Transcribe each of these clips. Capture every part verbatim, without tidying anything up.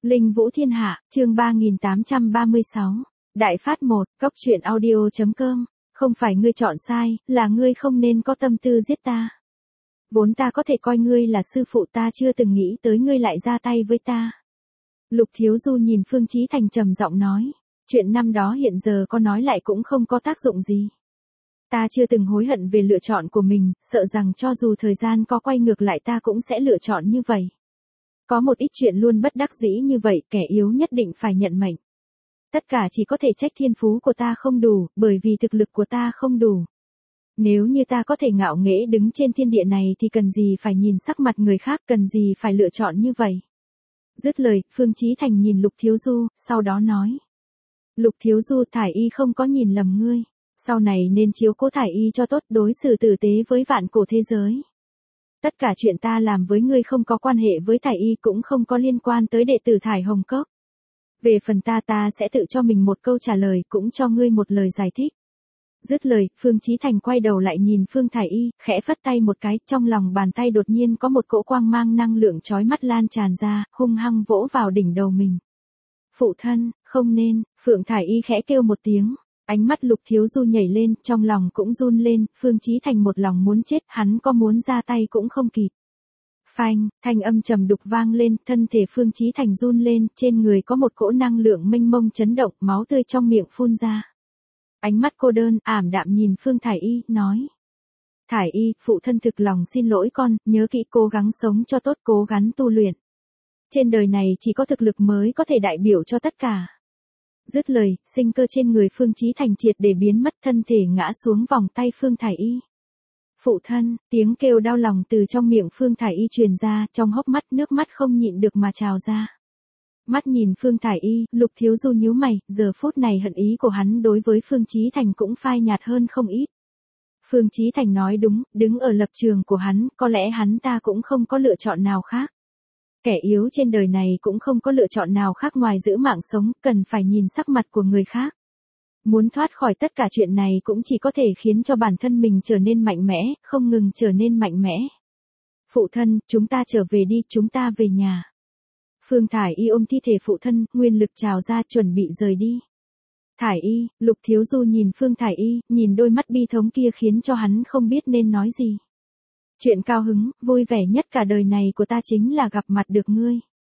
Linh Vũ Thiên Hạ, chương ba nghìn tám trăm ba mươi sáu. Đại phát một, cóc truyện audio.com. Không phải ngươi chọn sai, là ngươi không nên có tâm tư giết ta. Vốn ta có thể coi ngươi là sư phụ, ta chưa từng nghĩ tới ngươi lại ra tay với ta. Lục Thiếu Du nhìn Phương Chí Thành trầm giọng nói. Chuyện năm đó hiện giờ có nói lại cũng không có tác dụng gì. Ta chưa từng hối hận về lựa chọn của mình, sợ rằng cho dù thời gian có quay ngược lại ta cũng sẽ lựa chọn như vậy. Có một ít chuyện luôn bất đắc dĩ như vậy, kẻ yếu nhất định phải nhận mệnh. Tất cả chỉ có thể trách thiên phú của ta không đủ, bởi vì thực lực của ta không đủ. Nếu như ta có thể ngạo nghễ đứng trên thiên địa này thì cần gì phải nhìn sắc mặt người khác, cần gì phải lựa chọn như vậy. Dứt lời, Phương Chí Thành nhìn Lục Thiếu Du, sau đó nói. Lục Thiếu Du, Thải Y không có nhìn lầm ngươi. Sau này nên chiếu cố Thải Y cho tốt, đối xử tử tế với vạn cổ thế giới. Tất cả chuyện ta làm với ngươi không có quan hệ với Thải Y, cũng không có liên quan tới đệ tử Thải Hồng Cốc. Về phần ta ta sẽ tự cho mình một câu trả lời, cũng cho ngươi một lời giải thích. Dứt lời, Phương Chí Thành quay đầu lại nhìn Phương Thải Y, khẽ phất tay một cái, trong lòng bàn tay đột nhiên có một cỗ quang mang năng lượng chói mắt lan tràn ra, hung hăng vỗ vào đỉnh đầu mình. Phụ thân, không nên, Phương Thải Y khẽ kêu một tiếng. Ánh mắt Lục Thiếu Du nhảy lên, trong lòng cũng run lên, Phương Chí Thành một lòng muốn chết, hắn có muốn ra tay cũng không kịp. Phanh, thanh âm trầm đục vang lên, thân thể Phương Chí Thành run lên, trên người có một cỗ năng lượng mênh mông chấn động, máu tươi trong miệng phun ra. Ánh mắt cô đơn, ảm đạm nhìn Phương Thải Y, nói. Thải Y, phụ thân thực lòng xin lỗi con, nhớ kỹ cố gắng sống cho tốt, cố gắng tu luyện. Trên đời này chỉ có thực lực mới có thể đại biểu cho tất cả. Dứt lời, sinh cơ trên người Phương Chí Thành triệt để biến mất, thân thể ngã xuống vòng tay Phương Thải Y. Phụ thân, tiếng kêu đau lòng từ trong miệng Phương Thải Y truyền ra, trong hốc mắt nước mắt không nhịn được mà trào ra. Mắt nhìn Phương Thải Y, Lục Thiếu Du nhíu mày, giờ phút này hận ý của hắn đối với Phương Chí Thành cũng phai nhạt hơn không ít. Phương Chí Thành nói đúng, đứng ở lập trường của hắn, có lẽ hắn ta cũng không có lựa chọn nào khác. Kẻ yếu trên đời này cũng không có lựa chọn nào khác ngoài giữ mạng sống, cần phải nhìn sắc mặt của người khác. Muốn thoát khỏi tất cả chuyện này cũng chỉ có thể khiến cho bản thân mình trở nên mạnh mẽ, không ngừng trở nên mạnh mẽ. Phụ thân, chúng ta trở về đi, chúng ta về nhà. Phương Thải Y ôm thi thể phụ thân, nguyên lực trào ra, chuẩn bị rời đi. Thải Y, Lục Thiếu Du nhìn Phương Thải Y, nhìn đôi mắt bi thống kia khiến cho hắn không biết nên nói gì. Chuyện cao hứng, vui vẻ nhất cả đời này của ta chính là gặp mặt được ngươi.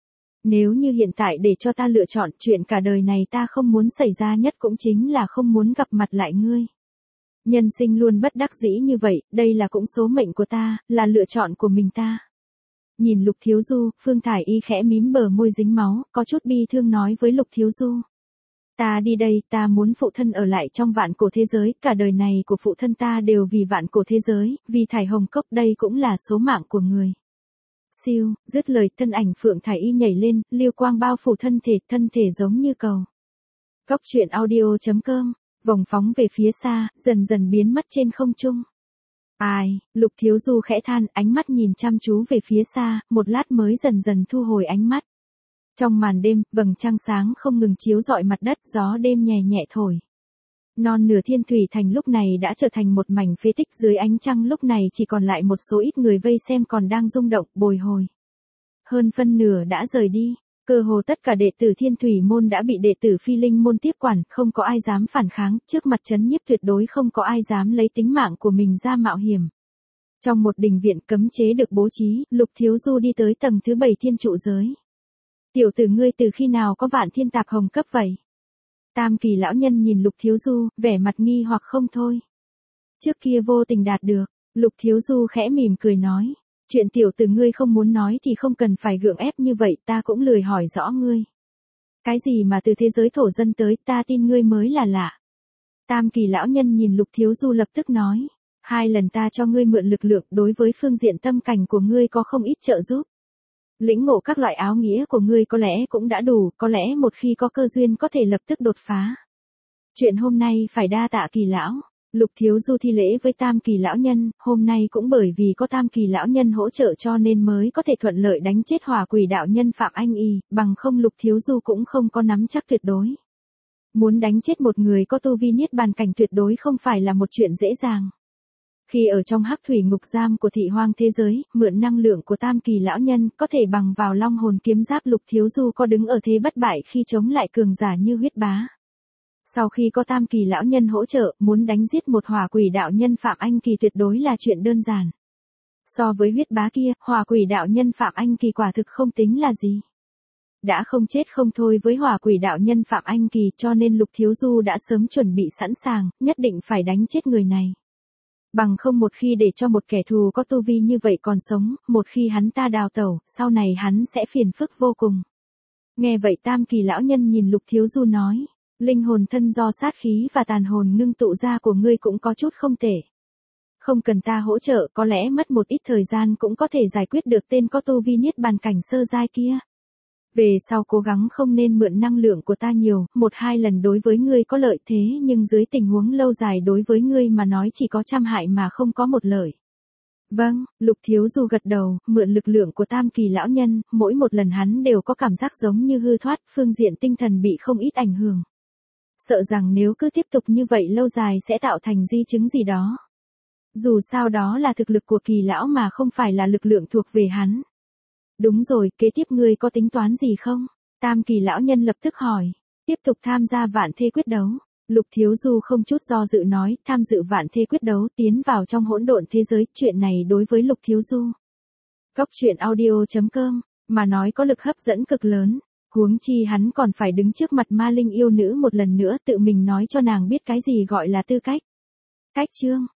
Nếu như hiện tại để cho ta lựa chọn, chuyện cả đời này ta không muốn xảy ra nhất cũng chính là không muốn gặp mặt lại ngươi. Nhân sinh luôn bất đắc dĩ như vậy, đây là cũng số mệnh của ta, là lựa chọn của mình ta. Nhìn Lục Thiếu Du, Phương Thải Y khẽ mím bờ môi dính máu, có chút bi thương nói với Lục Thiếu Du. Ta đi đây, ta muốn phụ thân ở lại trong vạn cổ thế giới, cả đời này của phụ thân ta đều vì vạn cổ thế giới, vì Thải Hồng Cốc, đây cũng là số mạng của người. Siêu, dứt lời, thân ảnh Phượng Thải Y nhảy lên, liêu quang bao phủ thân thể, thân thể giống như cầu. Cóc truyện audio.com, vòng phóng về phía xa, dần dần biến mất trên không trung. Ai, Lục Thiếu Du khẽ than, ánh mắt nhìn chăm chú về phía xa, một lát mới dần dần thu hồi ánh mắt. Trong màn đêm, vầng trăng sáng không ngừng chiếu rọi mặt đất, gió đêm nhẹ nhẹ thổi. Non nửa Thiên Thủy Thành lúc này đã trở thành một mảnh phế tích, dưới ánh trăng lúc này chỉ còn lại một số ít người vây xem còn đang rung động, bồi hồi. Hơn phân nửa đã rời đi, cơ hồ tất cả đệ tử Thiên Thủy môn đã bị đệ tử Phi Linh môn tiếp quản, không có ai dám phản kháng, trước mặt trấn nhiếp tuyệt đối không có ai dám lấy tính mạng của mình ra mạo hiểm. Trong một đình viện cấm chế được bố trí, Lục Thiếu Du đi tới tầng thứ bảy thiên trụ giới. Tiểu tử ngươi từ khi nào có vạn thiên tạp hồng cấp vậy? Tam Kỳ lão nhân nhìn Lục Thiếu Du, vẻ mặt nghi hoặc không thôi. Trước kia vô tình đạt được, Lục Thiếu Du khẽ mỉm cười nói. Chuyện tiểu tử ngươi không muốn nói thì không cần phải gượng ép như vậy, ta cũng lười hỏi rõ ngươi. Cái gì mà từ thế giới thổ dân tới, ta tin ngươi mới là lạ. Tam Kỳ lão nhân nhìn Lục Thiếu Du lập tức nói. Hai lần ta cho ngươi mượn lực lượng, đối với phương diện tâm cảnh của ngươi có không ít trợ giúp. Lĩnh ngộ các loại áo nghĩa của ngươi có lẽ cũng đã đủ, có lẽ một khi có cơ duyên có thể lập tức đột phá. Chuyện hôm nay phải đa tạ Kỳ lão. Lục Thiếu Du thi lễ với Tam Kỳ lão nhân, hôm nay cũng bởi vì có Tam Kỳ lão nhân hỗ trợ cho nên mới có thể thuận lợi đánh chết hỏa quỷ đạo nhân Phạm Anh Y, bằng không Lục Thiếu Du cũng không có nắm chắc tuyệt đối. Muốn đánh chết một người có tu vi niết bàn cảnh tuyệt đối không phải là một chuyện dễ dàng. Khi ở trong hắc thủy ngục giam của thị hoang thế giới, mượn năng lượng của tam kỳ lão nhân, có thể bằng vào long hồn kiếm giáp Lục Thiếu Du có đứng ở thế bất bại khi chống lại cường giả như huyết bá. Sau khi có tam kỳ lão nhân hỗ trợ, muốn đánh giết một hỏa quỷ đạo nhân Phạm Anh Kỳ tuyệt đối là chuyện đơn giản. So với huyết bá kia, hỏa quỷ đạo nhân Phạm Anh Kỳ quả thực không tính là gì. Đã không chết không thôi với hỏa quỷ đạo nhân Phạm Anh Kỳ, cho nên Lục Thiếu Du đã sớm chuẩn bị sẵn sàng, nhất định phải đánh chết người này. Bằng không một khi để cho một kẻ thù có tu vi như vậy còn sống, một khi hắn ta đào tẩu, sau này hắn sẽ phiền phức vô cùng. Nghe vậy tam kỳ lão nhân nhìn Lục Thiếu Du nói, linh hồn thân do sát khí và tàn hồn ngưng tụ ra của ngươi cũng có chút không tệ. Không cần ta hỗ trợ, có lẽ mất một ít thời gian cũng có thể giải quyết được tên có tu vi niết bàn cảnh sơ giai kia. Về sau cố gắng không nên mượn năng lượng của ta nhiều, một hai lần đối với ngươi có lợi thế nhưng dưới tình huống lâu dài đối với ngươi mà nói chỉ có trăm hại mà không có một lợi. Vâng, Lục Thiếu Du gật đầu, mượn lực lượng của tam kỳ lão nhân, mỗi một lần hắn đều có cảm giác giống như hư thoát, phương diện tinh thần bị không ít ảnh hưởng. Sợ rằng nếu cứ tiếp tục như vậy lâu dài sẽ tạo thành di chứng gì đó. Dù sao đó là thực lực của kỳ lão mà không phải là lực lượng thuộc về hắn. Đúng rồi, kế tiếp ngươi có tính toán gì không? Tam kỳ lão nhân lập tức hỏi. Tiếp tục tham gia vạn thê quyết đấu. Lục Thiếu Du không chút do dự nói, tham dự vạn thê quyết đấu tiến vào trong hỗn độn thế giới. Chuyện này đối với Lục Thiếu Du, Cốc truyện audio chấm com, mà nói có lực hấp dẫn cực lớn. Huống chi hắn còn phải đứng trước mặt ma linh yêu nữ một lần nữa tự mình nói cho nàng biết cái gì gọi là tư cách. Cách chương.